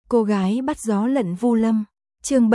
Cô gái bắt gió lận Vu Lâm. Chương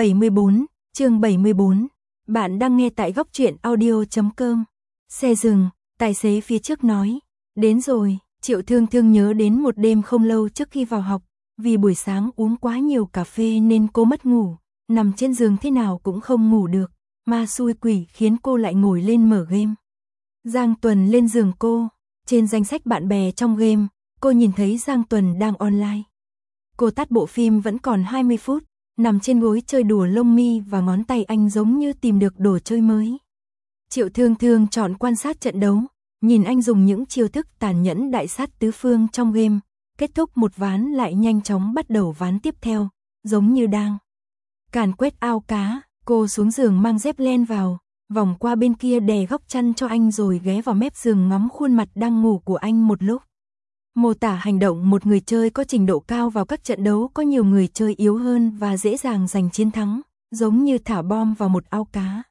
74. Bạn đang nghe tại góc truyện audio.com. Xe dừng, tài xế phía trước nói. Đến rồi, Triệu Thương Thương nhớ đến một đêm không lâu trước khi vào học. Vì buổi sáng uống quá nhiều cà phê nên cô mất ngủ. Nằm trên giường thế nào cũng không ngủ được. Ma xui quỷ khiến cô lại ngồi lên mở game. Giang Tuần lên giường cô. Trên danh sách bạn bè trong game, cô nhìn thấy Giang Tuần đang online. Cô tắt bộ phim vẫn còn 20 phút, nằm trên gối chơi đùa lông mi và ngón tay anh giống như tìm được đồ chơi mới. Triệu Thương Thương chọn quan sát trận đấu, nhìn anh dùng những chiêu thức tàn nhẫn đại sát tứ phương trong game, kết thúc một ván lại nhanh chóng bắt đầu ván tiếp theo, giống như đang càn quét ao cá. Cô xuống giường mang dép len vào, vòng qua bên kia đè góc chăn cho anh rồi ghé vào mép giường ngắm khuôn mặt đang ngủ của anh một lúc. Mô tả hành động một người chơi có trình độ cao vào các trận đấu có nhiều người chơi yếu hơn và dễ dàng giành chiến thắng, giống như thả bom vào một ao cá.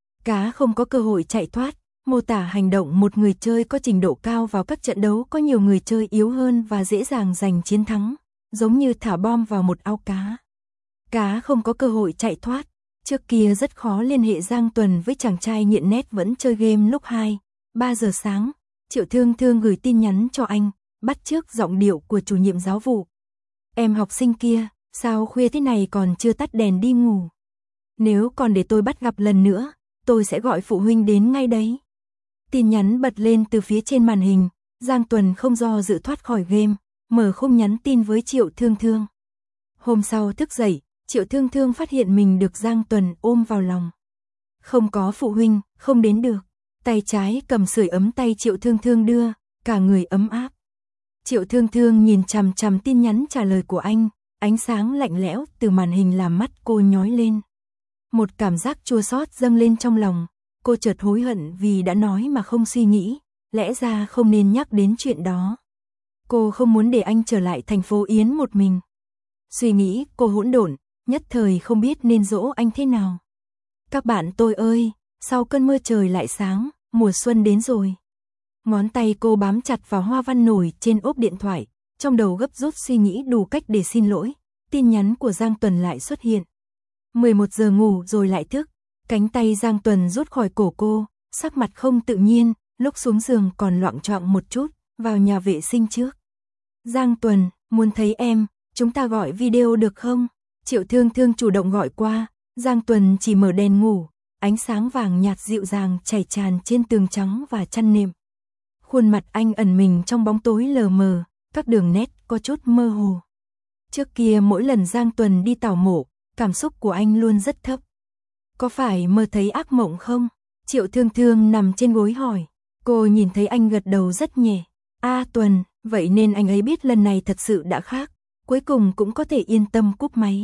Cá không có cơ hội chạy thoát, mô tả hành động một người chơi có trình độ cao vào các trận đấu có nhiều người chơi yếu hơn và dễ dàng giành chiến thắng, giống như thả bom vào một ao cá. Cá không có cơ hội chạy thoát. Trước kia rất khó liên hệ Giang Tuần với chàng trai nghiện net vẫn chơi game lúc 2-3 giờ sáng. Triệu Thương Thương gửi tin nhắn cho anh, bắt chước giọng điệu của chủ nhiệm giáo vụ. Em học sinh kia, sao khuya thế này còn chưa tắt đèn đi ngủ? Nếu còn để tôi bắt gặp lần nữa, tôi sẽ gọi phụ huynh đến ngay đấy. Tin nhắn bật lên từ phía trên màn hình, Giang Tuần không do dự thoát khỏi game, mở khung nhắn tin với Triệu Thương Thương. Hôm sau thức dậy, Triệu Thương Thương phát hiện mình được Giang Tuần ôm vào lòng. Không có phụ huynh, không đến được. Tay trái cầm sưởi ấm tay Triệu Thương Thương đưa, cả người ấm áp. Triệu Thương Thương nhìn chằm chằm tin nhắn trả lời của anh, ánh sáng lạnh lẽo từ màn hình làm mắt cô nhói lên. Một cảm giác chua xót dâng lên trong lòng, cô chợt hối hận vì đã nói mà không suy nghĩ, lẽ ra không nên nhắc đến chuyện đó. Cô không muốn để anh trở lại thành phố Yến một mình. Suy nghĩ cô hỗn độn, nhất thời không biết nên dỗ anh thế nào. Các bạn tôi ơi, sau cơn mưa trời lại sáng, mùa xuân đến rồi. Ngón tay cô bám chặt vào hoa văn nổi trên ốp điện thoại, trong đầu gấp rút suy nghĩ đủ cách để xin lỗi. Tin nhắn của Giang Tuần lại xuất hiện. 11 giờ ngủ rồi lại thức, cánh tay Giang Tuần rút khỏi cổ cô, sắc mặt không tự nhiên, lúc xuống giường còn loạng choạng một chút, vào nhà vệ sinh trước. Giang Tuần, muốn thấy em, chúng ta gọi video được không? Triệu Thương Thương chủ động gọi qua, Giang Tuần chỉ mở đèn ngủ, ánh sáng vàng nhạt dịu dàng chảy tràn trên tường trắng và chăn nệm. Khuôn mặt anh ẩn mình trong bóng tối lờ mờ, các đường nét có chút mơ hồ. Trước kia mỗi lần Giang Tuần đi tảo mộ, cảm xúc của anh luôn rất thấp. Có phải mơ thấy ác mộng không? Triệu Thương Thương nằm trên gối hỏi. Cô nhìn thấy anh gật đầu rất nhẹ. Tuần, vậy nên anh ấy biết lần này thật sự đã khác, cuối cùng cũng có thể yên tâm cúp máy.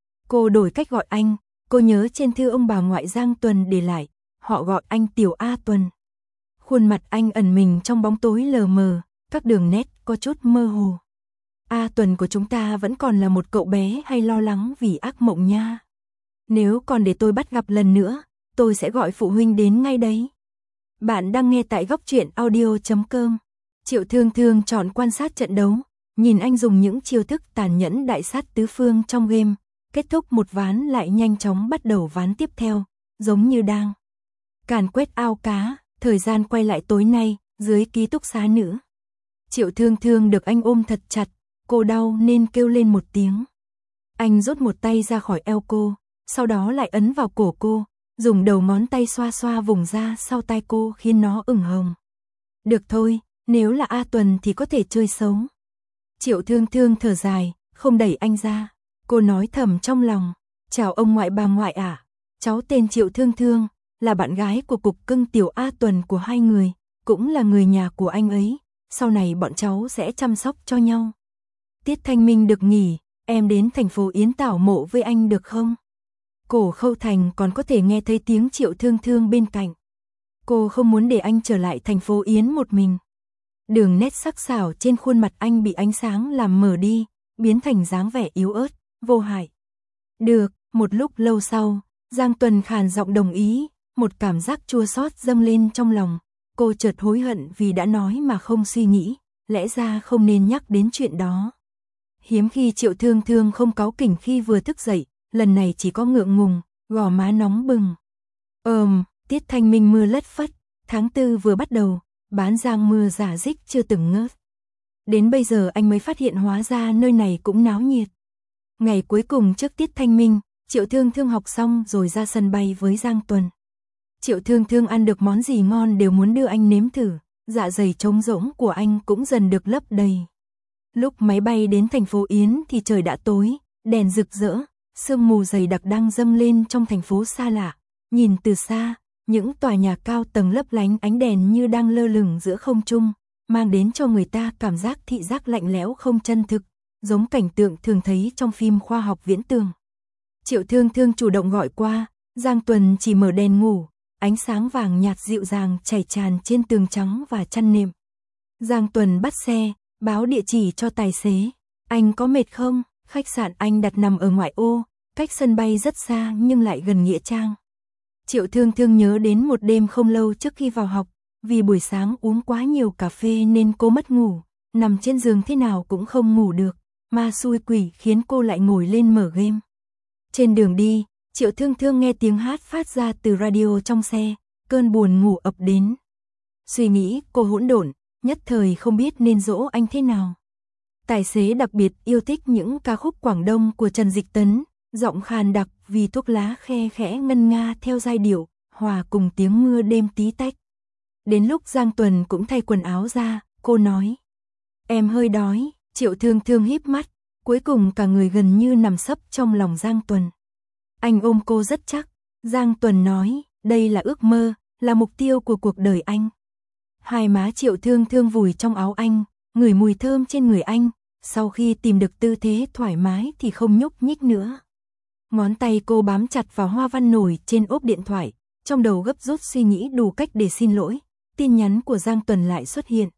Cô đổi cách gọi anh, cô nhớ trên thư ông bà ngoại Giang Tuần để lại, họ gọi anh Tiểu Tuần. Khuôn mặt anh ẩn mình trong bóng tối lờ mờ, các đường nét có chút mơ hồ. Tuần của chúng ta vẫn còn là một cậu bé hay lo lắng vì ác mộng nha. Nếu còn để tôi bắt gặp lần nữa, tôi sẽ gọi phụ huynh đến ngay đấy. Bạn đang nghe tại góc truyện audio.com. Triệu Thương Thương chọn quan sát trận đấu, nhìn anh dùng những chiêu thức tàn nhẫn đại sát tứ phương trong game, kết thúc một ván lại nhanh chóng bắt đầu ván tiếp theo, giống như đang càn quét ao cá. Thời gian quay lại tối nay, dưới ký túc xá nữ. Triệu Thương Thương được anh ôm thật chặt, cô đau nên kêu lên một tiếng. Anh rút một tay ra khỏi eo cô, sau đó lại ấn vào cổ cô, dùng đầu ngón tay xoa xoa vùng da sau tai cô khiến nó ửng hồng. Được thôi, nếu là Tuần thì có thể chơi xấu. Triệu Thương Thương thở dài, không đẩy anh ra. Cô nói thầm trong lòng, chào ông ngoại bà ngoại ạ. Cháu tên Triệu Thương Thương, là bạn gái của cục cưng Tiểu Tuần của hai người, cũng là người nhà của anh ấy, sau này bọn cháu sẽ chăm sóc cho nhau. Tiết Thanh Minh được nghỉ, em đến thành phố Yến tảo mộ với anh được không? Cổ Khâu Thành còn có thể nghe thấy tiếng Triệu Thương Thương bên cạnh. Cô không muốn để anh trở lại thành phố Yến một mình. Đường nét sắc sảo trên khuôn mặt anh bị ánh sáng làm mờ đi, biến thành dáng vẻ yếu ớt, vô hại. Được, một lúc lâu sau, Giang Tuần khàn giọng đồng ý. Một cảm giác chua xót dâng lên trong lòng, cô chợt hối hận vì đã nói mà không suy nghĩ, lẽ ra không nên nhắc đến chuyện đó. Hiếm khi Triệu Thương Thương không cáu kỉnh khi vừa thức dậy, lần này chỉ có ngượng ngùng, gò má nóng bừng. Tiết thanh minh mưa lất phất, tháng 4 vừa bắt đầu, bán giang mưa rả rích chưa từng ngớt. Đến bây giờ anh mới phát hiện hóa ra nơi này cũng náo nhiệt. Ngày cuối cùng trước tiết thanh minh, Triệu Thương Thương học xong rồi ra sân bay với Giang Tuần. Triệu Thương Thương ăn được món gì ngon đều muốn đưa anh nếm thử, dạ dày trống rỗng của anh cũng dần được lấp đầy. Lúc máy bay đến thành phố Yến thì trời đã tối, đèn rực rỡ, sương mù dày đặc đang dâng lên trong thành phố xa lạ. Nhìn từ xa, những tòa nhà cao tầng lấp lánh ánh đèn như đang lơ lửng giữa không trung, mang đến cho người ta cảm giác thị giác lạnh lẽo không chân thực, giống cảnh tượng thường thấy trong phim khoa học viễn tưởng. Triệu Thương Thương chủ động gọi qua, Giang Tuần chỉ mở đèn ngủ, ánh sáng vàng nhạt dịu dàng chảy tràn trên tường trắng và chăn nệm. Giang Tuần bắt xe, báo địa chỉ cho tài xế. Anh có mệt không? Khách sạn anh đặt nằm ở ngoại ô, cách sân bay rất xa nhưng lại gần nghĩa trang. Triệu Thương Thương nhớ đến một đêm không lâu trước khi vào học, vì buổi sáng uống quá nhiều cà phê nên cô mất ngủ, nằm trên giường thế nào cũng không ngủ được, ma xui quỷ khiến cô lại ngồi lên mở game. Trên đường đi, Triệu Thương Thương nghe tiếng hát phát ra từ radio trong xe, cơn buồn ngủ ập đến. Suy nghĩ cô hỗn độn, nhất thời không biết nên dỗ anh thế nào. Tài xế đặc biệt yêu thích những ca khúc Quảng Đông của Trần Dịch Tấn, giọng khàn đặc vì thuốc lá khe khẽ ngân nga theo giai điệu, hòa cùng tiếng mưa đêm tí tách. Đến lúc Giang Tuần cũng thay quần áo ra, cô nói: "Em hơi đói." Triệu Thương Thương híp mắt, cuối cùng cả người gần như nằm sấp trong lòng Giang Tuần. Anh ôm cô rất chắc. Giang Tuần nói: "Đây là ước mơ, là mục tiêu của cuộc đời anh." Hai má Triệu Thương Thương vùi trong áo anh, ngửi mùi thơm trên người anh, sau khi tìm được tư thế thoải mái thì không nhúc nhích nữa. Ngón tay cô bám chặt vào hoa văn nổi trên ốp điện thoại, trong đầu gấp rút suy nghĩ đủ cách để xin lỗi. Tin nhắn của Giang Tuần lại xuất hiện.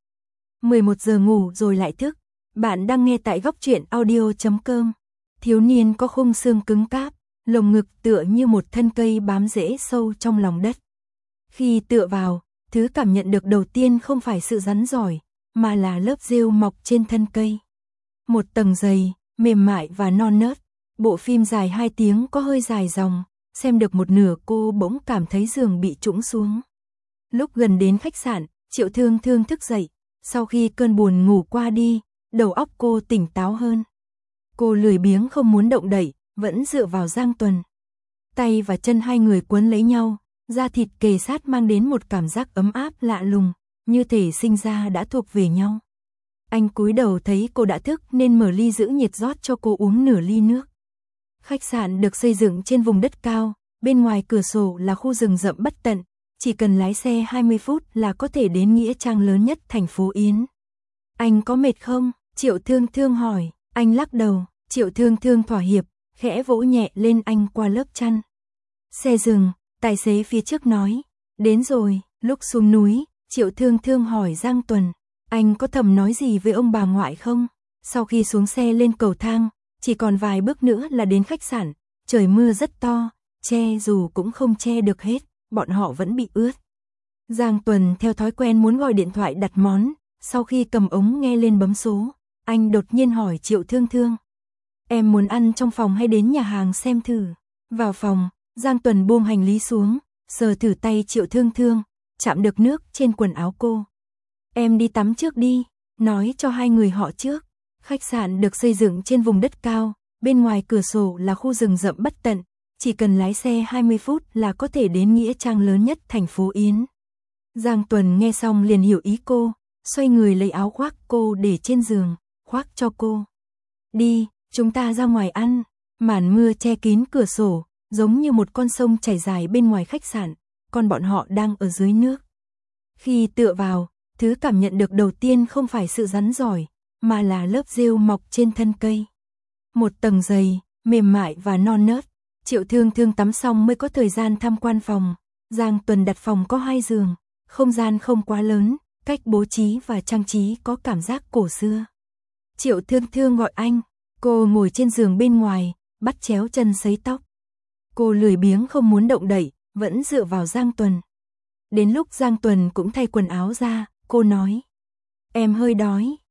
11 giờ ngủ rồi lại thức. Bạn đang nghe tại góc truyện audio.com. Thiếu niên có khung xương cứng cáp, lồng ngực tựa như một thân cây bám rễ sâu trong lòng đất. Khi tựa vào, thứ cảm nhận được đầu tiên không phải sự rắn rỏi, mà là lớp rêu mọc trên thân cây. Một tầng dày, mềm mại và non nớt. Bộ phim dài 2 tiếng có hơi dài dòng, xem được một nửa cô bỗng cảm thấy giường bị trũng xuống. Lúc gần đến khách sạn, Triệu Thương Thương thức dậy, sau khi cơn buồn ngủ qua đi, đầu óc cô tỉnh táo hơn. Cô lười biếng không muốn động đậy, vẫn dựa vào Giang Tuần. Tay và chân hai người quấn lấy nhau, da thịt kề sát mang đến một cảm giác ấm áp lạ lùng, như thể sinh ra đã thuộc về nhau. Anh cúi đầu thấy cô đã thức nên mở ly giữ nhiệt rót cho cô uống nửa ly nước. Khách sạn được xây dựng trên vùng đất cao, bên ngoài cửa sổ là khu rừng rậm bất tận, chỉ cần lái xe 20 phút là có thể đến nghĩa trang lớn nhất thành phố Yến. Anh có mệt không? Triệu Thương Thương hỏi. Anh lắc đầu. Triệu Thương Thương thỏa hiệp, khẽ vỗ nhẹ lên anh qua lớp chăn. Xe dừng, tài xế phía trước nói: "Đến rồi." Lúc xuống núi, Triệu Thương Thương hỏi Giang Tuần: "Anh có thầm nói gì với ông bà ngoại không?" Sau khi xuống xe lên cầu thang, chỉ còn vài bước nữa là đến khách sạn, trời mưa rất to, che dù cũng không che được hết, bọn họ vẫn bị ướt. Giang Tuần theo thói quen muốn gọi điện thoại đặt món, sau khi cầm ống nghe lên bấm số, anh đột nhiên hỏi Triệu Thương Thương: "Em muốn ăn trong phòng hay đến nhà hàng xem thử?" Vào phòng, Giang Tuần buông hành lý xuống, sờ thử tay Triệu Thương Thương, chạm được nước trên quần áo cô. "Em đi tắm trước đi." Nói cho hai người họ trước. Khách sạn được xây dựng trên vùng đất cao, bên ngoài cửa sổ là khu rừng rậm bất tận, chỉ cần lái xe 20 phút là có thể đến nghĩa trang lớn nhất thành phố Yến. Giang Tuần nghe xong liền hiểu ý cô, xoay người lấy áo khoác cô để trên giường, khoác cho cô. "Đi, chúng ta ra ngoài ăn." Màn mưa che kín cửa sổ, giống như một con sông chảy dài bên ngoài khách sạn, còn bọn họ đang ở dưới nước. Khi tựa vào, thứ cảm nhận được đầu tiên không phải sự rắn rỏi, mà là lớp rêu mọc trên thân cây. Một tầng dày, mềm mại và non nớt. Triệu Thương Thương tắm xong mới có thời gian tham quan phòng. Giang Tuần đặt phòng có 2 giường, không gian không quá lớn, cách bố trí và trang trí có cảm giác cổ xưa. Triệu Thương Thương gọi anh, cô ngồi trên giường bên ngoài, bắt chéo chân sấy tóc. Cô lười biếng không muốn động đậy, vẫn dựa vào Giang Tuần. Đến lúc Giang Tuần cũng thay quần áo ra, cô nói: "Em hơi đói."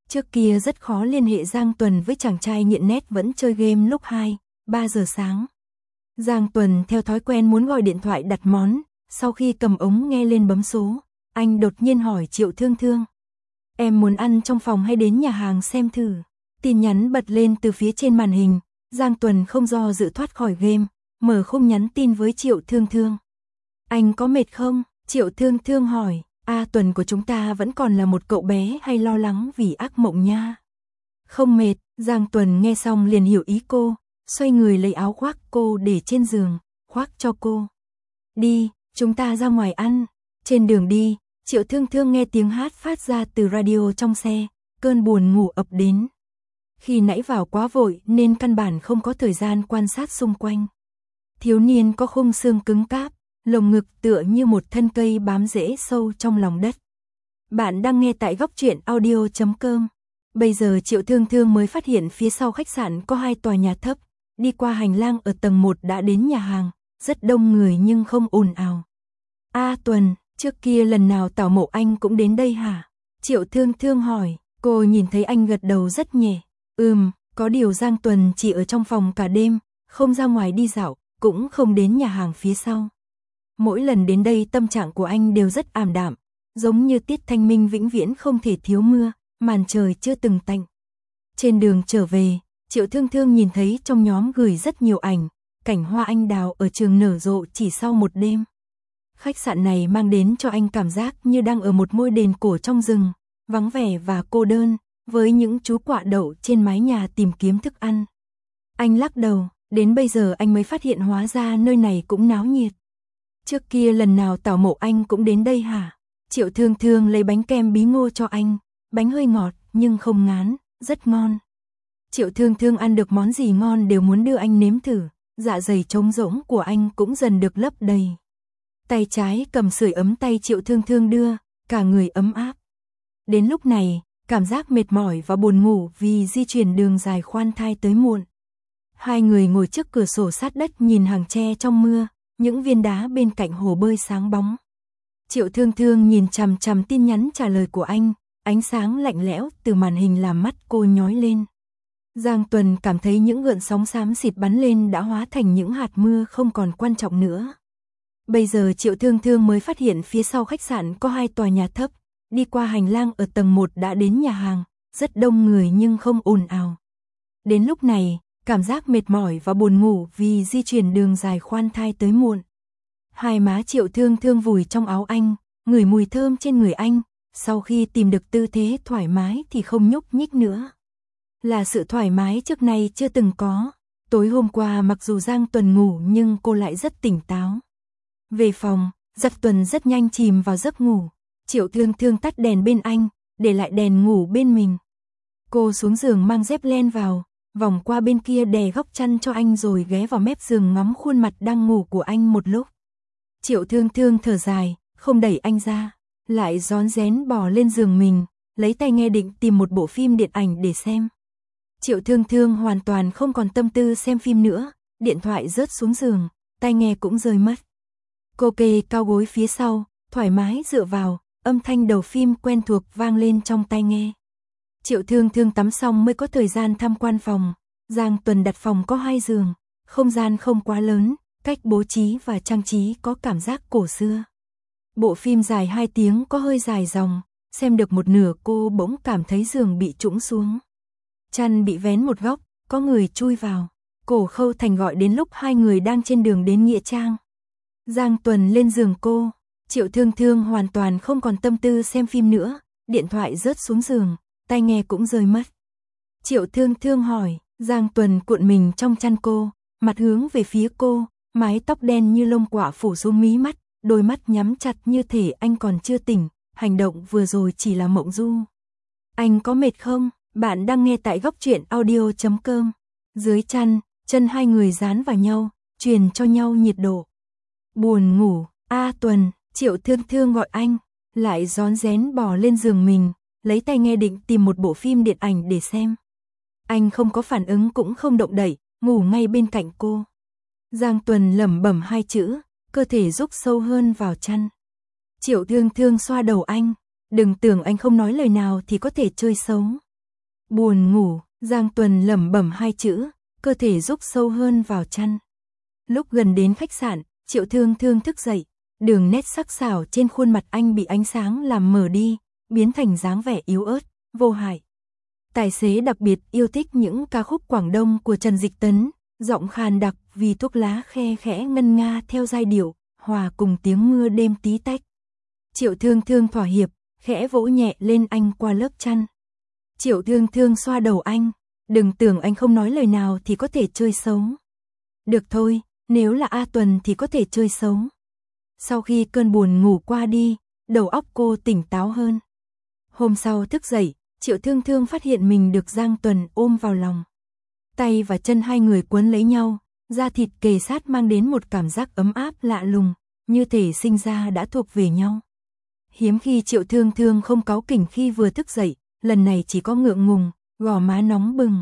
Trước kia rất khó liên hệ Giang Tuần với chàng trai nghiện net vẫn chơi game lúc 2-3 giờ sáng. Giang Tuần theo thói quen muốn gọi điện thoại đặt món, sau khi cầm ống nghe lên bấm số, anh đột nhiên hỏi Triệu Thương Thương. Em muốn ăn trong phòng hay đến nhà hàng xem thử? Tin nhắn bật lên từ phía trên màn hình, Giang Tuần không do dự thoát khỏi game, mở khung nhắn tin với Triệu Thương Thương. Anh có mệt không? Triệu Thương Thương hỏi. Tuần của chúng ta vẫn còn là một cậu bé hay lo lắng vì ác mộng nha? Không mệt, Giang Tuần nghe xong liền hiểu ý cô, xoay người lấy áo khoác cô để trên giường, khoác cho cô. Đi, chúng ta ra ngoài ăn. Trên đường đi, Triệu Thương Thương nghe tiếng hát phát ra từ radio trong xe, cơn buồn ngủ ập đến. Khi nãy vào quá vội nên căn bản không có thời gian quan sát xung quanh. Thiếu niên có khung xương cứng cáp, lồng ngực tựa như một thân cây bám rễ sâu trong lòng đất. Bạn đang nghe tại góc truyện audio.com. Bây giờ Triệu Thương Thương mới phát hiện phía sau khách sạn có 2 tòa nhà thấp, đi qua hành lang ở tầng 1 đã đến nhà hàng, rất đông người nhưng không ồn ào. Tuần, trước kia lần nào Tào Mộ Anh cũng đến đây hả? Triệu Thương Thương hỏi, cô nhìn thấy anh gật đầu rất nhẹ. Có điều Giang Tuần chỉ ở trong phòng cả đêm, không ra ngoài đi dạo, cũng không đến nhà hàng phía sau. Mỗi lần đến đây tâm trạng của anh đều rất ảm đạm, giống như tiết thanh minh vĩnh viễn không thể thiếu mưa, màn trời chưa từng tạnh. Trên đường trở về, Triệu Thương Thương nhìn thấy trong nhóm gửi rất nhiều ảnh, cảnh hoa anh đào ở trường nở rộ chỉ sau một đêm. Khách sạn này mang đến cho anh cảm giác như đang ở một ngôi đền cổ trong rừng, vắng vẻ và cô đơn, với những chú quạ đậu trên mái nhà tìm kiếm thức ăn. Anh lắc đầu, đến bây giờ anh mới phát hiện hóa ra nơi này cũng náo nhiệt. Trước kia lần nào Tào Mộ Anh cũng đến đây hả? Triệu Thương Thương lấy bánh kem bí ngô cho anh, bánh hơi ngọt nhưng không ngán, rất ngon. Triệu Thương Thương ăn được món gì ngon đều muốn đưa anh nếm thử, dạ dày trống rỗng của anh cũng dần được lấp đầy. Tay trái cầm sưởi ấm tay Triệu Thương Thương đưa, cả người ấm áp. Đến lúc này, cảm giác mệt mỏi và buồn ngủ vì di chuyển đường dài khoan thai tới muộn. Hai người ngồi trước cửa sổ sát đất nhìn hàng tre trong mưa, những viên đá bên cạnh hồ bơi sáng bóng. Triệu Thương Thương nhìn chằm chằm tin nhắn trả lời của anh, ánh sáng lạnh lẽo từ màn hình làm mắt cô nhói lên. Giang Tuần cảm thấy những gợn sóng xám xịt bắn lên đã hóa thành những hạt mưa không còn quan trọng nữa. Bây giờ Triệu Thương Thương mới phát hiện phía sau khách sạn có 2 tòa nhà thấp, đi qua hành lang ở tầng 1 đã đến nhà hàng, rất đông người nhưng không ồn ào. Đến lúc này, cảm giác mệt mỏi và buồn ngủ vì di chuyển đường dài khoan thai tới muộn. Hai má Triệu Thương Thương vùi trong áo anh, ngửi mùi thơm trên người anh, sau khi tìm được tư thế thoải mái thì không nhúc nhích nữa. Là sự thoải mái trước nay chưa từng có. Tối hôm qua mặc dù Giang Tuần ngủ nhưng cô lại rất tỉnh táo. Về phòng, Giang Tuần rất nhanh chìm vào giấc ngủ. Triệu Thương Thương tắt đèn bên anh, để lại đèn ngủ bên mình. Cô xuống giường mang dép len vào, vòng qua bên kia đè góc chăn cho anh rồi ghé vào mép giường ngắm khuôn mặt đang ngủ của anh một lúc. Triệu Thương Thương thở dài, không đẩy anh ra, lại rón rén bò lên giường mình, lấy tai nghe định tìm một bộ phim điện ảnh để xem. Triệu Thương Thương hoàn toàn không còn tâm tư xem phim nữa, điện thoại rớt xuống giường, tai nghe cũng rơi mất. Cô kê cao gối phía sau, thoải mái dựa vào, âm thanh đầu phim quen thuộc vang lên trong tai nghe. Triệu Thương Thương tắm xong mới có thời gian tham quan phòng. Giang Tuần đặt phòng có 2 giường, không gian không quá lớn, cách bố trí và trang trí có cảm giác cổ xưa. Bộ phim dài 2 tiếng có hơi dài dòng, xem được một nửa cô bỗng cảm thấy giường bị trũng xuống. Chăn bị vén một góc, có người chui vào. Cổ Khâu Thành gọi đến lúc 2 người đang trên đường đến Nghĩa Trang. Giang Tuần lên giường cô, Triệu Thương Thương hoàn toàn không còn tâm tư xem phim nữa, điện thoại rớt xuống giường, tai nghe cũng rơi mất. Triệu Thương Thương hỏi, Giang Tuần cuộn mình trong chăn cô, mặt hướng về phía cô, mái tóc đen như lông quạ phủ xuống mí mắt, đôi mắt nhắm chặt như thể anh còn chưa tỉnh, hành động vừa rồi chỉ là mộng du. Anh có mệt không? Bạn đang nghe tại góc truyện audio.com. Dưới chăn, chân 2 người dán vào nhau, truyền cho nhau nhiệt độ. Buồn ngủ, Tuần, Triệu Thương Thương gọi anh, lại rón rén bò lên giường mình, lấy tai nghe định tìm một bộ phim điện ảnh để xem. Anh không có phản ứng cũng không động đậy, ngủ ngay bên cạnh cô. Giang Tuần lẩm bẩm 2 chữ, cơ thể rúc sâu hơn vào chăn. Triệu Thương Thương xoa đầu anh, đừng tưởng anh không nói lời nào thì có thể chơi xấu. Buồn ngủ, Giang Tuần lẩm bẩm hai chữ, cơ thể rúc sâu hơn vào chăn. Lúc gần đến khách sạn, Triệu Thương Thương thức dậy, đường nét sắc sảo trên khuôn mặt anh bị ánh sáng làm mờ đi, biến thành dáng vẻ yếu ớt, vô hại. Tài xế đặc biệt yêu thích những ca khúc Quảng Đông của Trần Dịch Tấn, giọng khàn đặc vì thuốc lá khe khẽ ngân nga theo giai điệu, hòa cùng tiếng mưa đêm tí tách. Triệu Thương Thương thỏa hiệp, khẽ vỗ nhẹ lên anh qua lớp chăn. Triệu Thương Thương xoa đầu anh, đừng tưởng anh không nói lời nào thì có thể chơi xấu. Được thôi, nếu là A Tuần thì có thể chơi xấu. Sau khi cơn buồn ngủ qua đi, đầu óc cô tỉnh táo hơn. Hôm sau thức dậy, Triệu Thương Thương phát hiện mình được Giang Tuần ôm vào lòng. Tay và chân hai người quấn lấy nhau, da thịt kề sát mang đến một cảm giác ấm áp lạ lùng, như thể sinh ra đã thuộc về nhau. Hiếm khi Triệu Thương Thương không cáu kỉnh khi vừa thức dậy, lần này chỉ có ngượng ngùng, gò má nóng bừng.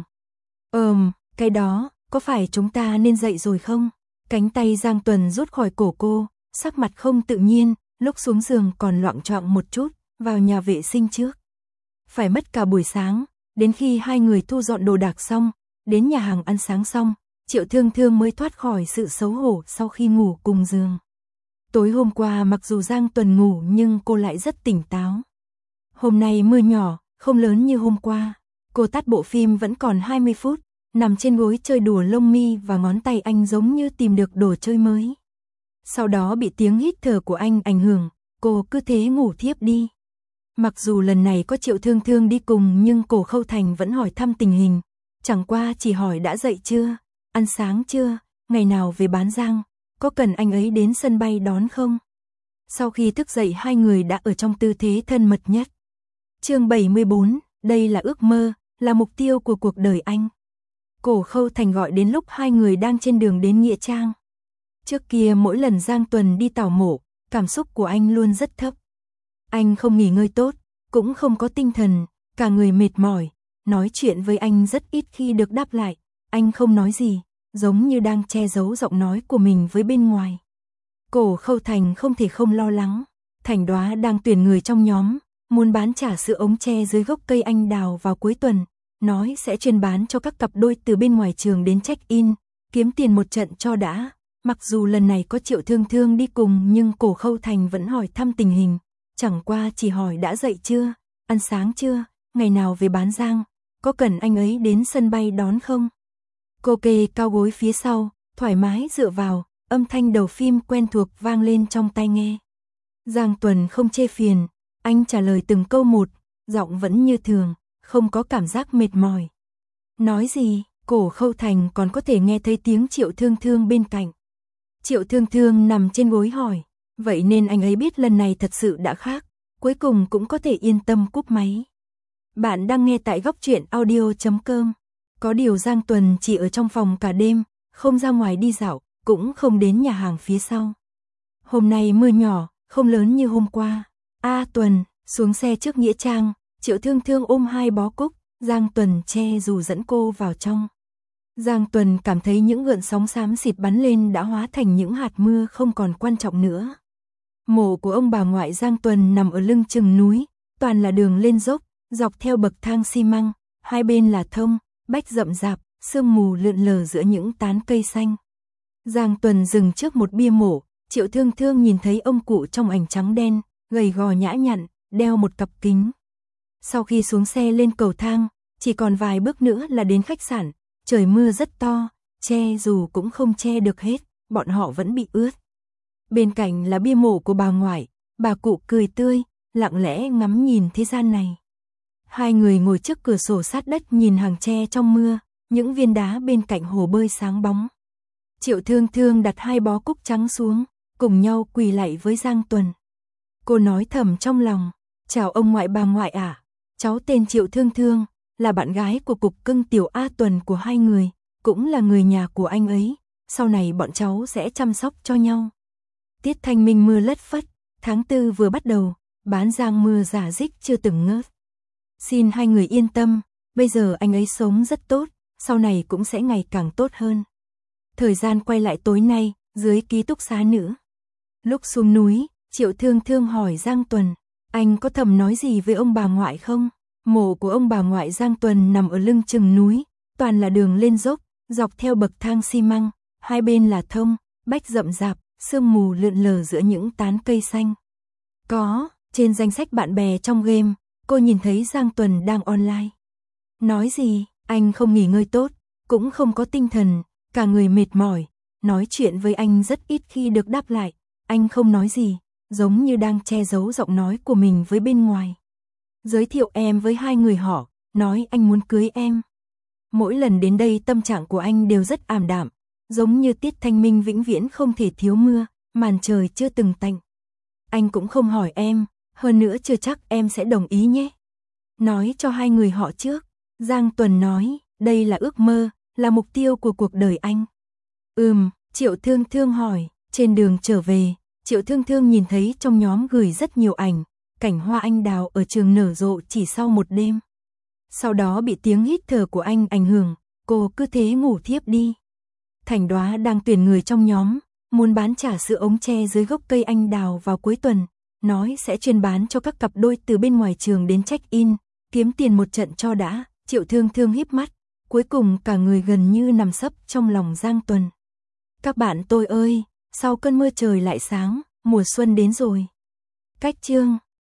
Cái đó, có phải chúng ta nên dậy rồi không? Cánh tay Giang Tuần rút khỏi cổ cô, sắc mặt không tự nhiên, lúc xuống giường còn loạng choạng một chút, vào nhà vệ sinh trước. Phải mất cả buổi sáng, đến khi hai người thu dọn đồ đạc xong, đến nhà hàng ăn sáng xong, Triệu Thương Thương mới thoát khỏi sự xấu hổ sau khi ngủ cùng giường. Tối hôm qua mặc dù Giang Tuần ngủ nhưng cô lại rất tỉnh táo. Hôm nay mưa nhỏ, không lớn như hôm qua. Cô tắt bộ phim vẫn còn 20 phút, nằm trên gối chơi đùa lông mi và ngón tay anh giống như tìm được đồ chơi mới. Sau đó bị tiếng hít thở của anh ảnh hưởng, cô cứ thế ngủ thiếp đi. Mặc dù lần này có Triệu Thương Thương đi cùng nhưng Cổ Khâu Thành vẫn hỏi thăm tình hình. Chẳng qua chỉ hỏi đã dậy chưa, ăn sáng chưa, ngày nào về Bán Giang, có cần anh ấy đến sân bay đón không? Sau khi thức dậy hai người đã ở trong tư thế thân mật nhất. Chương 74, đây là ước mơ, là mục tiêu của cuộc đời anh. Cổ Khâu Thành gọi đến lúc hai người đang trên đường đến Nghĩa Trang. Trước kia mỗi lần Giang Tuần đi tảo mộ, cảm xúc của anh luôn rất thấp. Anh không nghỉ ngơi tốt, cũng không có tinh thần, cả người mệt mỏi, nói chuyện với anh rất ít khi được đáp lại, anh không nói gì, giống như đang che giấu giọng nói của mình với bên ngoài. Cổ Khâu Thành không thể không lo lắng, Thành Đoá đang tuyển người trong nhóm, muốn bán trà sữa ống tre dưới gốc cây anh đào vào cuối tuần, nói sẽ chuyên bán cho các cặp đôi từ bên ngoài trường đến check-in, kiếm tiền một trận cho đã. Mặc dù lần này có Triệu Thương Thương đi cùng nhưng Cổ Khâu Thành vẫn hỏi thăm tình hình, chẳng qua chỉ hỏi đã dậy chưa, ăn sáng chưa, ngày nào về Bán Giang, có cần anh ấy đến sân bay đón không? Cô kê cao gối phía sau, thoải mái dựa vào, âm thanh đầu phim quen thuộc vang lên trong tai nghe. Giang Tuần không chê phiền, anh trả lời từng câu một, giọng vẫn như thường, không có cảm giác mệt mỏi. Nói gì, Cổ Khâu Thành còn có thể nghe thấy tiếng Triệu Thương Thương bên cạnh. Triệu Thương Thương nằm trên gối hỏi, vậy nên anh ấy biết lần này thật sự đã khác, cuối cùng cũng có thể yên tâm cúp máy. Bạn đang nghe tại Góc Truyện Audio.com. Có điều Giang Tuần chỉ ở trong phòng cả đêm, không ra ngoài đi dạo, cũng không đến nhà hàng phía sau. Hôm nay mưa nhỏ, không lớn như hôm qua. Tuần, xuống xe trước Nghĩa Trang, Triệu Thương Thương ôm hai bó cúc, Giang Tuần che dù dẫn cô vào trong. Giang Tuần cảm thấy những gợn sóng xám xịt bắn lên đã hóa thành những hạt mưa không còn quan trọng nữa. Mộ của ông bà ngoại Giang Tuần nằm ở lưng chừng núi, toàn là đường lên dốc, dọc theo bậc thang xi măng, hai bên là thông, bách rậm rạp, sương mù lượn lờ giữa những tán cây xanh. Giang Tuần dừng trước một bia mộ, Triệu Thương Thương nhìn thấy ông cụ trong ảnh trắng đen, gầy gò nhã nhặn, đeo một cặp kính. Sau khi xuống xe lên cầu thang, chỉ còn vài bước nữa là đến khách sạn, trời mưa rất to, che dù cũng không che được hết, bọn họ vẫn bị ướt. Bên cạnh là bia mộ của bà ngoại, bà cụ cười tươi, lặng lẽ ngắm nhìn thế gian này. Hai người ngồi trước cửa sổ sát đất nhìn hàng tre trong mưa, những viên đá bên cạnh hồ bơi sáng bóng. Triệu Thương Thương đặt hai bó cúc trắng xuống, cùng nhau quỳ lạy với Giang Tuần. Cô nói thầm trong lòng, chào ông ngoại bà ngoại ạ, cháu tên Triệu Thương Thương, là bạn gái của cục cưng tiểu A Tuần của hai người, cũng là người nhà của anh ấy, sau này bọn cháu sẽ chăm sóc cho nhau. Tiết thanh minh mưa lất phất, tháng 4 vừa bắt đầu, Bán Giang mưa rả rích chưa từng ngớt. Xin hai người yên tâm, bây giờ anh ấy sống rất tốt, sau này cũng sẽ ngày càng tốt hơn. Thời gian quay lại tối nay, dưới ký túc xá nữa. Lúc xuống núi, Triệu Thương Thương hỏi Giang Tuần, anh có thầm nói gì với ông bà ngoại không? Mộ của ông bà ngoại Giang Tuần nằm ở lưng chừng núi, toàn là đường lên dốc, dọc theo bậc thang xi măng, hai bên là thông, bách rậm rạp, sương mù lượn lờ giữa những tán cây xanh. Trên danh sách bạn bè trong game, cô nhìn thấy Giang Tuần đang online. Nói gì, anh không nghỉ ngơi tốt, cũng không có tinh thần, cả người mệt mỏi, nói chuyện với anh rất ít khi được đáp lại, anh không nói gì, giống như đang che giấu giọng nói của mình với bên ngoài. Giới thiệu em với hai người họ, nói anh muốn cưới em. Mỗi lần đến đây tâm trạng của anh đều rất ảm đạm, giống như tiết thanh minh vĩnh viễn không thể thiếu mưa, màn trời chưa từng tạnh. Anh cũng không hỏi em, hơn nữa chưa chắc em sẽ đồng ý nhé. Nói cho hai người họ trước, Giang Tuần nói, đây là ước mơ, là mục tiêu của cuộc đời anh. Triệu Thương Thương hỏi, trên đường trở về, Triệu Thương Thương nhìn thấy trong nhóm gửi rất nhiều ảnh, cảnh hoa anh đào ở trường nở rộ chỉ sau một đêm. Sau đó bị tiếng hít thở của anh ảnh hưởng, cô cứ thế ngủ thiếp đi. Thành Đoá đang tuyển người trong nhóm, muốn bán trà sữa ống tre dưới gốc cây anh đào vào cuối tuần, nói sẽ chuyên bán cho các cặp đôi từ bên ngoài trường đến check-in, kiếm tiền một trận cho đã. Triệu Thương Thương híp mắt, cuối cùng cả người gần như nằm sấp trong lòng Giang Tuần. Các bạn tôi ơi, sau cơn mưa trời lại sáng, mùa xuân đến rồi. Cách chương